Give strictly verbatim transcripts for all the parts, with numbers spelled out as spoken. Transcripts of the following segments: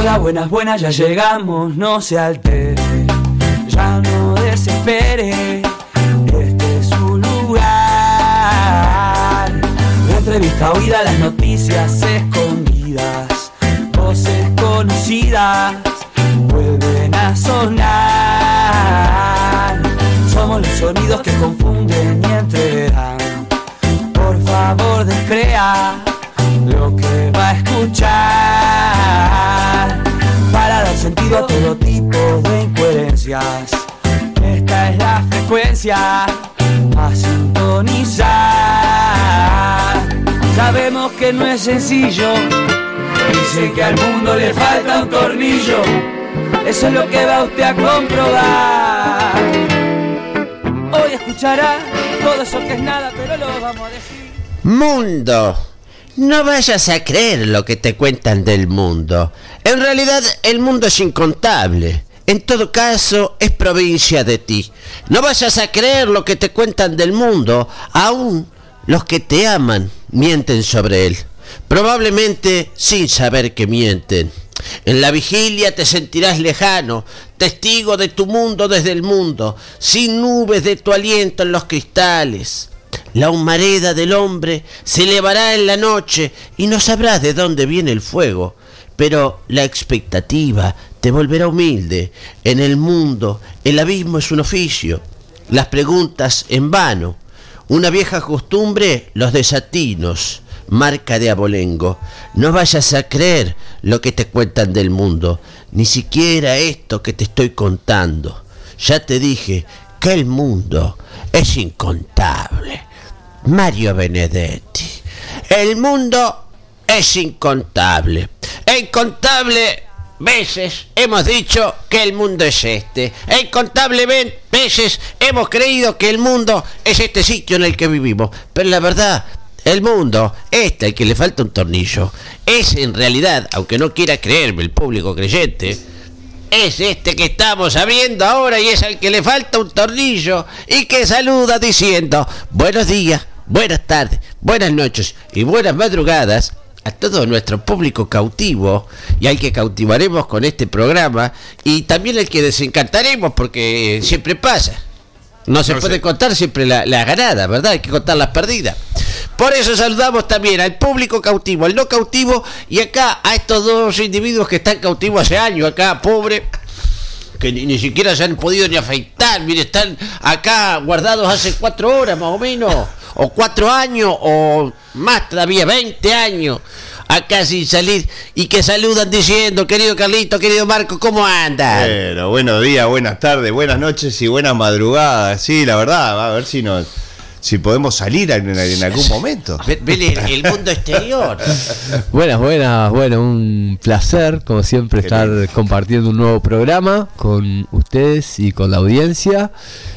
Hola, buenas, buenas, ya llegamos, no se altere, ya no desespere, este es su lugar. La entrevista oída, las noticias escondidas, voces conocidas vuelven a sonar. Somos los sonidos que confunden y enredan. Por favor descrea lo que va a escuchar, para dar sentido a todo tipo de incoherencias. Esta es la frecuencia a sintonizar. Sabemos que no es sencillo, dicen que al mundo le falta un tornillo. Eso es lo que va usted a comprobar. Hoy escuchará todo eso que es nada, pero lo vamos a decir. Mundo. No vayas a creer lo que te cuentan del mundo. En realidad, el mundo es incontable. En todo caso, es provincia de ti. No vayas a creer lo que te cuentan del mundo. Aún los que te aman mienten sobre él. Probablemente sin saber que mienten. En la vigilia te sentirás lejano, testigo de tu mundo desde el mundo, sin nubes de tu aliento en los cristales. La humareda del hombre se elevará en la noche y no sabrás de dónde viene el fuego, pero la expectativa te volverá humilde. En el mundo el abismo es un oficio, las preguntas en vano, una vieja costumbre, los desatinos, marca de abolengo. No vayas a creer lo que te cuentan del mundo, ni siquiera esto que te estoy contando. Ya te dije que el mundo es incontable. Mario Benedetti. El mundo es incontable. E incontable veces hemos dicho que el mundo es este. E incontable veces hemos creído que el mundo es este sitio en el que vivimos. Pero la verdad, el mundo, este al que le falta un tornillo, es en realidad, aunque no quiera creerme el público creyente, es este que estamos abriendo ahora y es al que le falta un tornillo y que saluda diciendo buenos días, buenas tardes, buenas noches y buenas madrugadas a todo nuestro público cautivo y al que cautivaremos con este programa y también al que desencantaremos porque siempre pasa. No se no puede sé. contar siempre la, la ganada, ¿verdad? Hay que contar las perdidas. Por eso saludamos también al público cautivo, al no cautivo, y acá a estos dos individuos que están cautivos hace años, acá, pobre, que ni, ni siquiera se han podido ni afeitar. Mire, están acá guardados hace cuatro horas más o menos, o cuatro años, o más todavía, veinte años, acá sin salir, y que saludan diciendo, querido Carlito, querido Marco, ¿cómo andan? Bueno, buenos días, buenas tardes, buenas noches y buenas madrugadas. Sí, la verdad, a ver si nos... si podemos salir en, en algún momento. Vele el mundo exterior. Buenas, buenas, bueno, un placer, como siempre, Qué estar lindo. compartiendo un nuevo programa con ustedes y con la audiencia.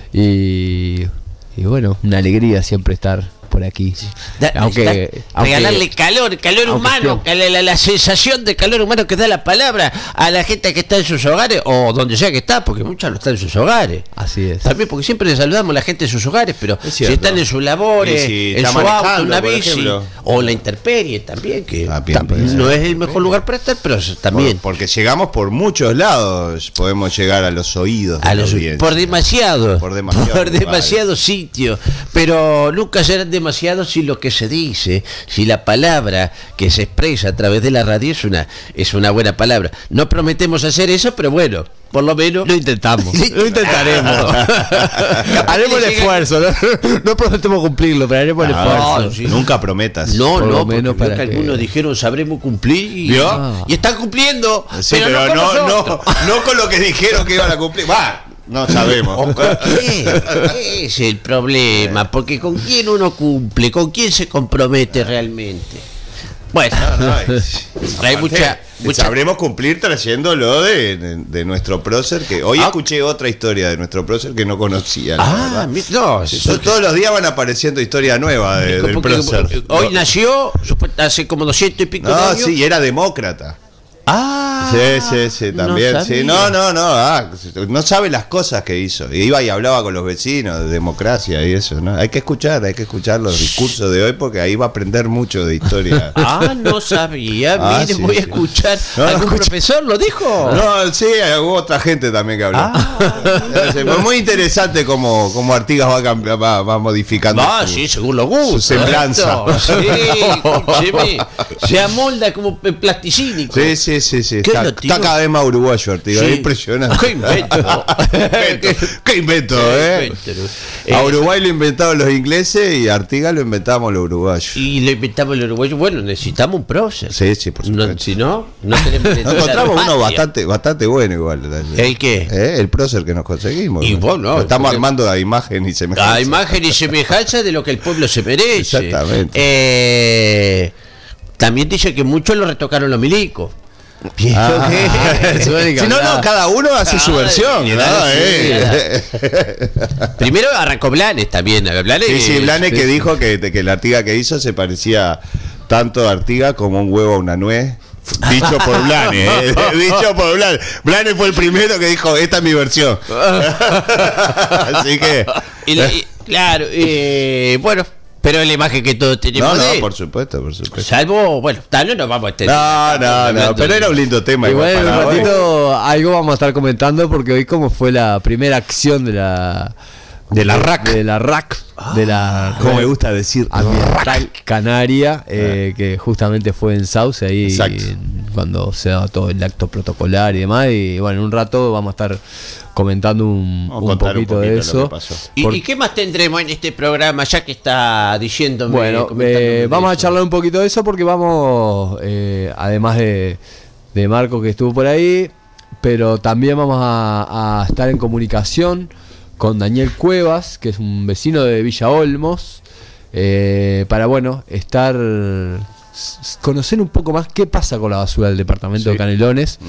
Y, y bueno, una alegría siempre estar por aquí. Da, aunque, da, aunque regalarle calor, calor humano, la, la, la sensación de calor humano que da la palabra a la gente que está en sus hogares o donde sea que está, porque muchas no están en sus hogares. Así es. También porque siempre le saludamos a la gente en sus hogares, pero si están en sus labores, si en su auto, una bici o la intemperie también, que también, también no es el mejor lugar para estar, pero también. Por, porque llegamos por muchos lados, podemos llegar a los oídos de a los, por demasiado, por demasiado, por demasiado sitio, pero nunca serán demasiado si lo que se dice, si la palabra que se expresa a través de la radio es una es una buena palabra. No prometemos hacer eso, pero bueno, por lo menos lo intentamos. Lo intentaremos. Haremos el esfuerzo. No, no prometemos cumplirlo, pero haremos el esfuerzo. No, sí. Nunca prometas. No, por no, menos porque para que que... algunos dijeron sabremos cumplir y, ah. y están cumpliendo, sí, pero, pero, no, no, con no, no con lo que dijeron que iban a cumplir. Va. No sabemos. ¿Qué? ¿Qué es el problema? Porque ¿con quién uno cumple? ¿Con quién se compromete realmente? Bueno, no, no, es, hay mucha, mucha... Sabremos cumplir trayéndolo de, de, de nuestro prócer, que hoy ah. escuché otra historia de nuestro prócer que no conocía. Ah, mi, no, sí, so, todos los días van apareciendo historias nuevas de, del prócer. Hoy no. nació hace como doscientos y pico no, de años. Sí, y era demócrata. Ah, Sí, sí, sí, también. no sí. sabía. No, no, no. Ah, no sabe las cosas que hizo. Iba y hablaba con los vecinos de democracia y eso, ¿no? Hay que escuchar, hay que escuchar los discursos de hoy porque ahí va a aprender mucho de historia. Ah, no sabía. Ah, Mire, sí, voy a sí. escuchar. No, no, ¿Algún escucha. profesor lo dijo? No, sí, hubo otra gente también que habló. Ah. Es muy interesante cómo, cómo Artigas va, cambi- va, va modificando Ah, su, sí, según los gustos. su semblanza. esto. Sí, escúcheme. Se amolda como pe- plasticínico. Sí, sí, sí, sí. ¿Qué Está, lo tiro? está cada vez más uruguayo, Artigas. Sí. Es impresionante. ¡Qué invento! ¿Qué invento? ¿Qué invento, Qué eh? invento. A Eh, Uruguay lo inventaron los ingleses y a Artigas lo inventamos los uruguayos. Y lo inventamos el uruguayo. Bueno, necesitamos un prócer. Sí, sí, por No, supuesto. si no, no tenemos Nos encontramos uno bastante, bastante bueno igual. ¿El qué? ¿Eh? El prócer que nos conseguimos. Y bueno, Lo estamos porque- armando a imagen y semejanza. A imagen y semejanza de lo que el pueblo se merece. Exactamente. Eh, también dice que muchos lo retocaron los milicos. Ah. Eso es que Si no, no, hablaba. cada uno hace su Ah, versión. sí, ¿no? sí, Eh. Primero arrancó Blanes también. Blanes, Sí, sí, Blanes sí, que sí. dijo que, que la Artiga que hizo se parecía tanto a Artiga como un huevo a una nuez. Dicho por Blanes, eh. dicho por Blanes. Blanes fue el primero que dijo, esta es mi versión. Así que... Y la- y- claro, eh, bueno, pero es la imagen que todos tenemos No, no, de él. por supuesto, por supuesto. Salvo, bueno, tal, no nos vamos a extender. No, no, no, pero era un lindo tema. Igual en igual un para hoy. ratito algo vamos a estar comentando porque hoy como fue la primera acción de la De la R A C. de la R A C de la Como me gusta decir. Ambiental Canaria, eh, que justamente fue en Sauce ahí Exacto. en- cuando se daba todo el acto protocolar y demás. Y bueno, en un rato vamos a estar comentando un, Vamos a un contar un poquito de poquito lo eso. que pasó. ¿Y, Por- y qué más tendremos en este programa ya que está diciéndome? Bueno, comentándome eh, de vamos a eso? charlar un poquito de eso porque vamos, eh, además de, de Marco que estuvo por ahí, pero también vamos a, a estar en comunicación con Daniel Cuevas, que es un vecino de Villa Olmos, eh, para, bueno, estar, s- conocer un poco más qué pasa con la basura del departamento Sí. de Canelones,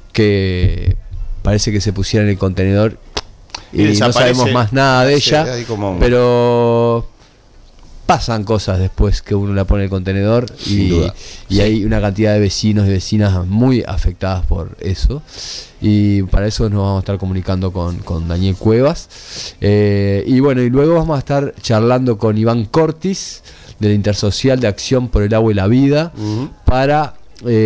que parece que se pusiera en el contenedor Y y, no desaparece. sabemos más nada de Sí, ella, hay como un- pero pasan cosas después que uno la pone en el contenedor Sin y, duda. y hay una cantidad de vecinos y vecinas muy afectadas por eso, y para eso nos vamos a estar comunicando con, con Daniel Cuevas, eh, y bueno, y luego vamos a estar charlando con Iván Cortis de la Intersocial de Acción por el Agua y la Vida Ujú. para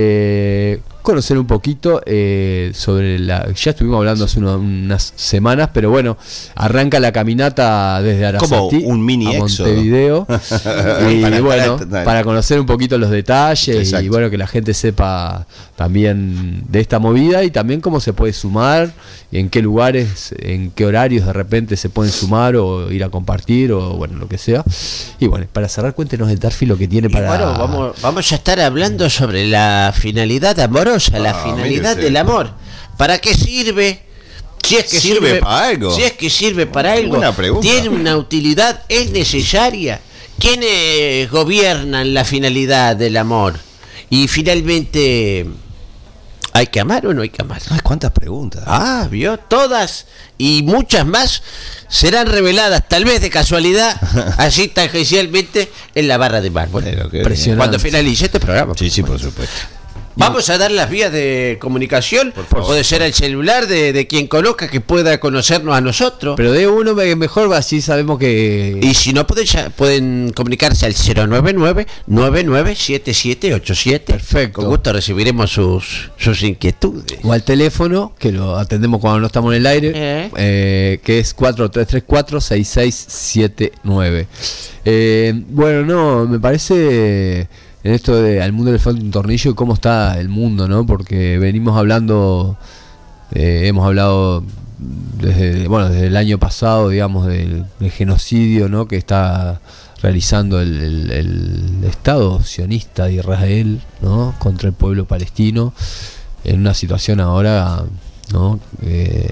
eh, conocer un poquito eh, sobre la... Ya estuvimos hablando hace uno- unas semanas, pero bueno, arranca la caminata desde Arasatí Como un mini a éxodo. Montevideo y Para- bueno, para- para conocer un poquito los detalles y Exacto. bueno, que la gente sepa también de esta movida y también cómo se puede sumar y en qué lugares, en qué horarios de repente se pueden sumar o ir a compartir o bueno, lo que sea. Y bueno, para cerrar, cuéntenos el Tarfi lo que tiene Y para... bueno, vamos, vamos a estar hablando sobre la finalidad amorosa, la Ah, finalidad mire usted. del amor. ¿Para qué sirve? Si es que ¿Sirve para algo? Si es que sirve para algo. Buena pregunta. ¿Tiene una utilidad? ¿Es necesaria? ¿Quiénes gobiernan la finalidad del amor? Y finalmente, ¿hay que amar o no hay que amar? Ay, cuántas preguntas. Ah, vio, todas y muchas más serán reveladas, tal vez de casualidad, así tangencialmente, en la barra de mármol. Pero qué Impresionante. Cuando finalice este programa. Sí, sí, por supuesto. Vamos a dar las vías de comunicación. favor. Puede ser el celular de, de quien conozca que pueda conocernos a nosotros. Pero de uno me- mejor, así sabemos que... Y si no, pueden, ya- pueden comunicarse al cero nueve nueve, nueve nueve siete siete ocho siete. Perfecto. Con gusto recibiremos sus, sus inquietudes. O al teléfono, que lo atendemos cuando no estamos en el aire, Eh. eh, que es cuatro tres tres cuatro seis seis siete nueve. Eh, bueno, no, me parece en esto de al mundo le falta un tornillo y cómo está el mundo, ¿no? Porque venimos hablando, eh, hemos hablado desde, bueno, desde el año pasado, digamos, del, del genocidio, ¿no? Que está realizando el, el- el Estado sionista de Israel, ¿no? Contra el pueblo palestino en una situación ahora, ¿no? Eh,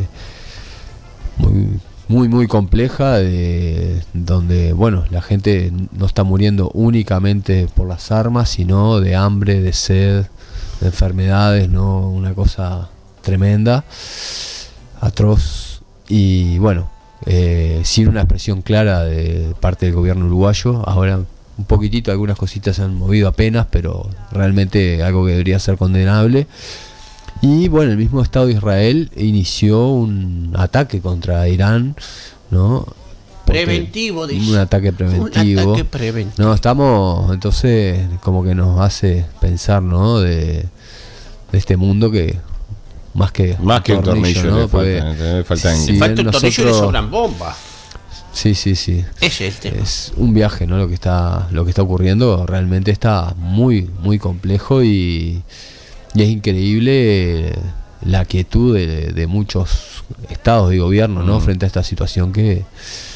muy muy muy compleja, de, donde bueno, la gente no está muriendo únicamente por las armas, sino de hambre, de sed, de enfermedades, ¿no? Una cosa tremenda, atroz, y bueno, eh, sin una expresión clara de parte del gobierno uruguayo. Ahora un poquitito, algunas cositas se han movido apenas, pero realmente algo que debería ser condenable. Y bueno, el mismo Estado de Israel inició un ataque contra Irán, ¿no? Porque Preventivo, dice. Un ataque preventivo. Un ataque preventivo. No, estamos, entonces, como que nos hace pensar, ¿no? De, de este mundo que más que Más que un tornillo, ¿no? le Porque faltan, le faltan- si Le falta bien un tornillo y le nosotros- sobran bombas. Sí, sí, sí. Ese es el tema. Es un viaje, ¿no? Lo que está, lo que está ocurriendo realmente está muy, muy complejo y, y es increíble la quietud de, de muchos estados y gobiernos, ¿no? Mm. Frente a esta situación que,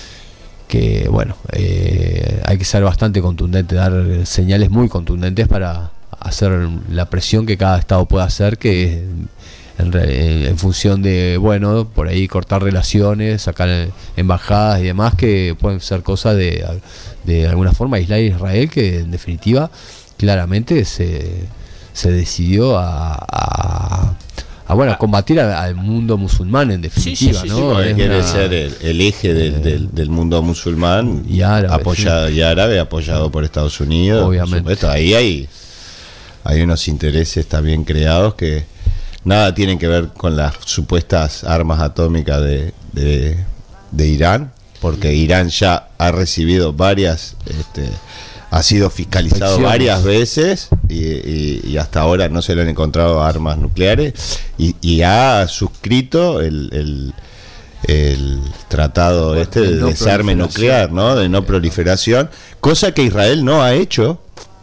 que bueno, eh, hay que ser bastante contundente, dar señales muy contundentes para hacer la presión que cada estado pueda hacer, que en, re- en función de, bueno, por ahí cortar relaciones, sacar embajadas y demás, que pueden ser cosas de, de alguna forma aislar a Israel, que en definitiva claramente se, se decidió a, a, a, bueno, combatir al, al mundo musulmán en definitiva, sí, sí, sí, ¿no? Porque Es quiere una- ser el, el eje del, del, del mundo musulmán Y árabe, apoyado, y árabe apoyado por Estados Unidos. por Obviamente. supuesto. Ahí hay, hay unos intereses también creados que nada tienen que ver con las supuestas armas atómicas de, de, de Irán, porque Irán ya ha recibido varias, este, ha sido fiscalizado Inspecciones. varias veces y, y- y hasta ahora no se le han encontrado armas nucleares y, y ha suscrito el, el, el tratado este de de no desarme proliferación. nuclear, ¿no? De no proliferación, cosa que Israel no ha hecho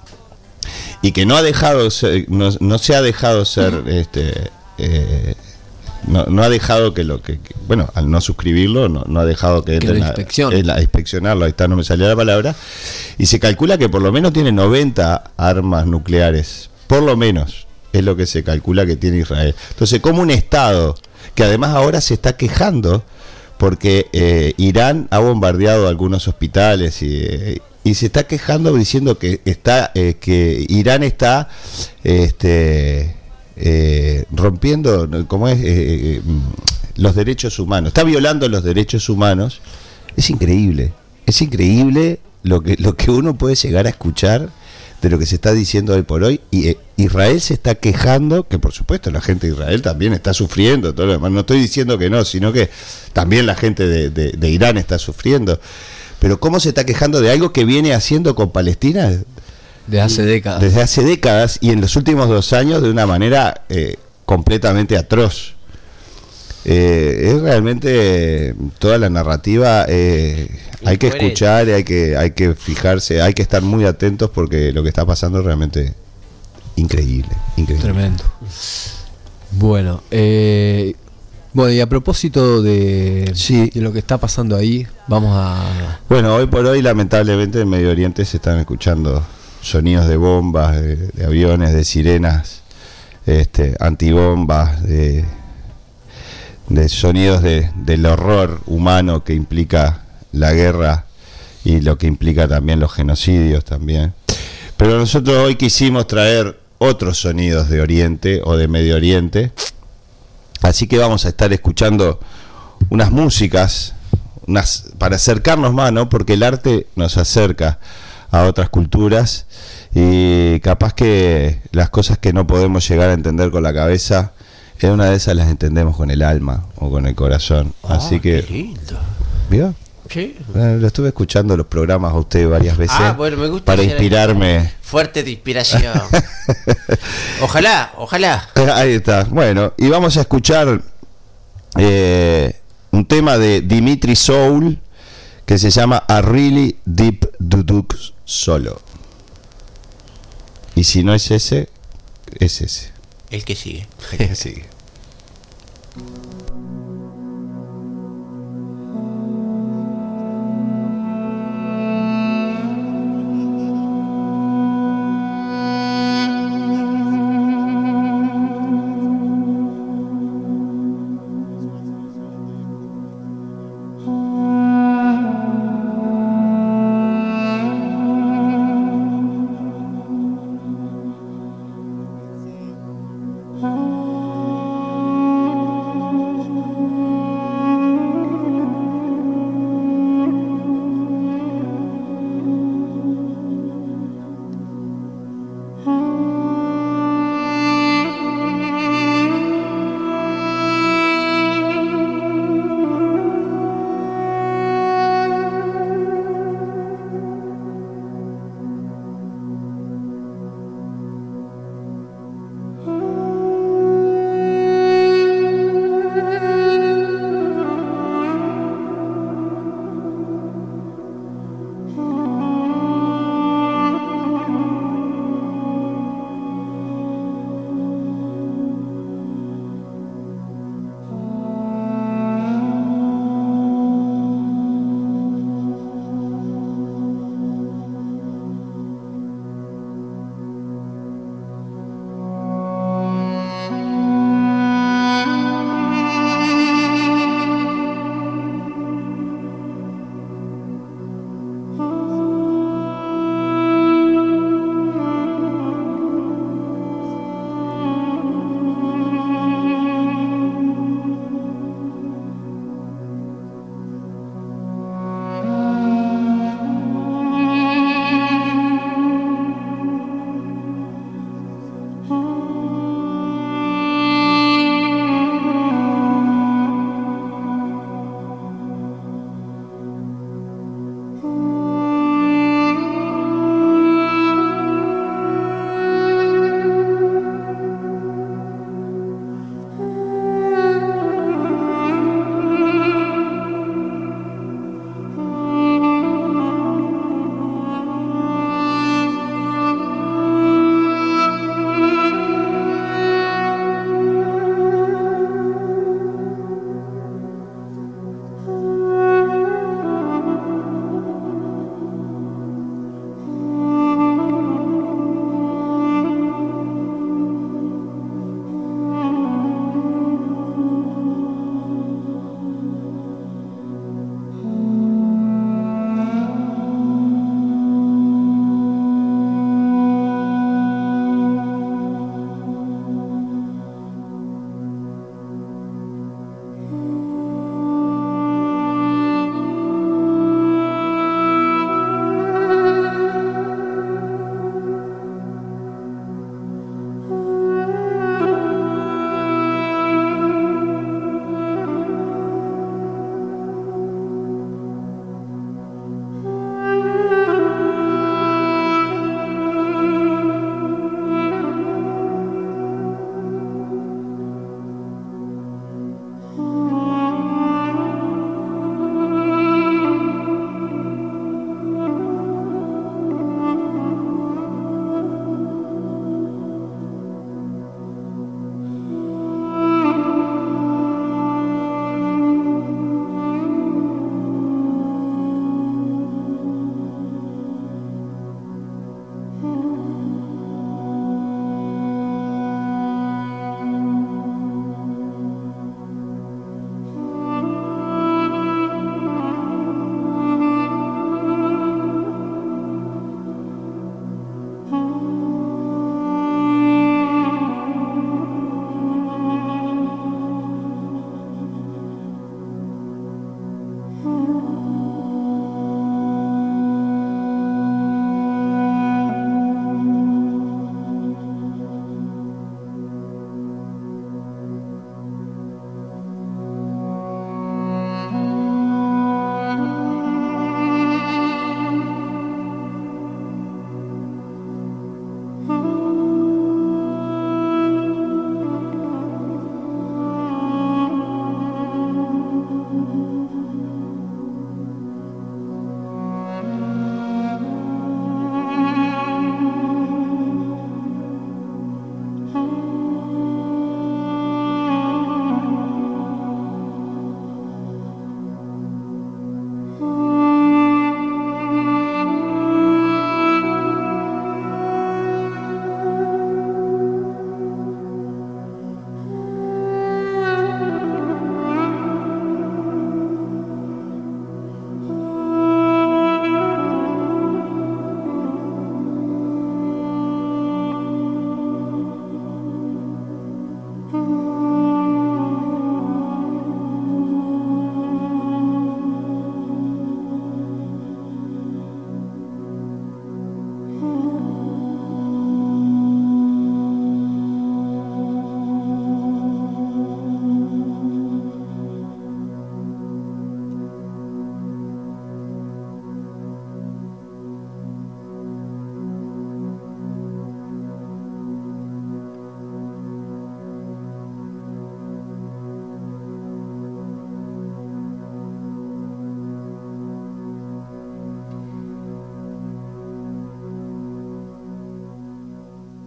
y que no ha dejado ser- no, no se ha dejado ser este eh, no, no ha dejado que lo que, que- bueno, al no suscribirlo no, no ha dejado que, Que entre lo en la- inspeccione. en la- inspeccionarlo, ahí está, no me salía la palabra, y se calcula que por lo menos tiene noventa armas nucleares, por lo menos es lo que se calcula que tiene Israel. Entonces, como un estado que además ahora se está quejando porque eh, Irán ha bombardeado algunos hospitales y, eh, y se está quejando diciendo que está eh, que Irán está este eh, rompiendo, ¿cómo es? Eh, eh, mm, los derechos humanos, está violando los derechos humanos. Es increíble, es increíble lo que lo que uno puede llegar a escuchar de lo que se está diciendo hoy por hoy, y eh, Israel se está quejando, que por supuesto la gente de Israel también está sufriendo, todo lo demás. No estoy diciendo que no, sino que también la gente de, de, de Irán está sufriendo, pero cómo se está quejando de algo que viene haciendo con Palestina de hace décadas. desde hace décadas y en los últimos dos años de una manera eh, completamente atroz. Eh, es realmente eh, toda la narrativa, eh, hay que Incoherente. escuchar, y hay que hay que fijarse, hay que estar muy atentos porque lo que está pasando es realmente increíble, increíble. Tremendo. Bueno, eh, bueno, y a propósito de, Sí. de lo que está pasando ahí, vamos a... Bueno, hoy por hoy lamentablemente en Medio Oriente se están escuchando sonidos de bombas, de, de aviones, de sirenas, este, antibombas, de, de sonidos de, del horror humano que implica la guerra y lo que implica también los genocidios también. Pero nosotros hoy quisimos traer otros sonidos de Oriente o de Medio Oriente, así que vamos a estar escuchando unas músicas, unas, para acercarnos más, ¿no? Porque el arte nos acerca a otras culturas y capaz que las cosas que no podemos llegar a entender con la cabeza, en una de esas las entendemos con el alma o con el corazón. Así Ah, que, qué lindo. ¿vio? Sí. Eh, lo estuve escuchando los programas a usted varias veces Ah, bueno, me gusta para hacer inspirarme. Fuerte de inspiración. Ojalá, ojalá. Ahí está. Bueno, y vamos a escuchar eh, un tema de Dimitri Soul que se llama A Really Deep Duduk Solo. Y si no es ese, es ese. El que sigue. Sigue. Oh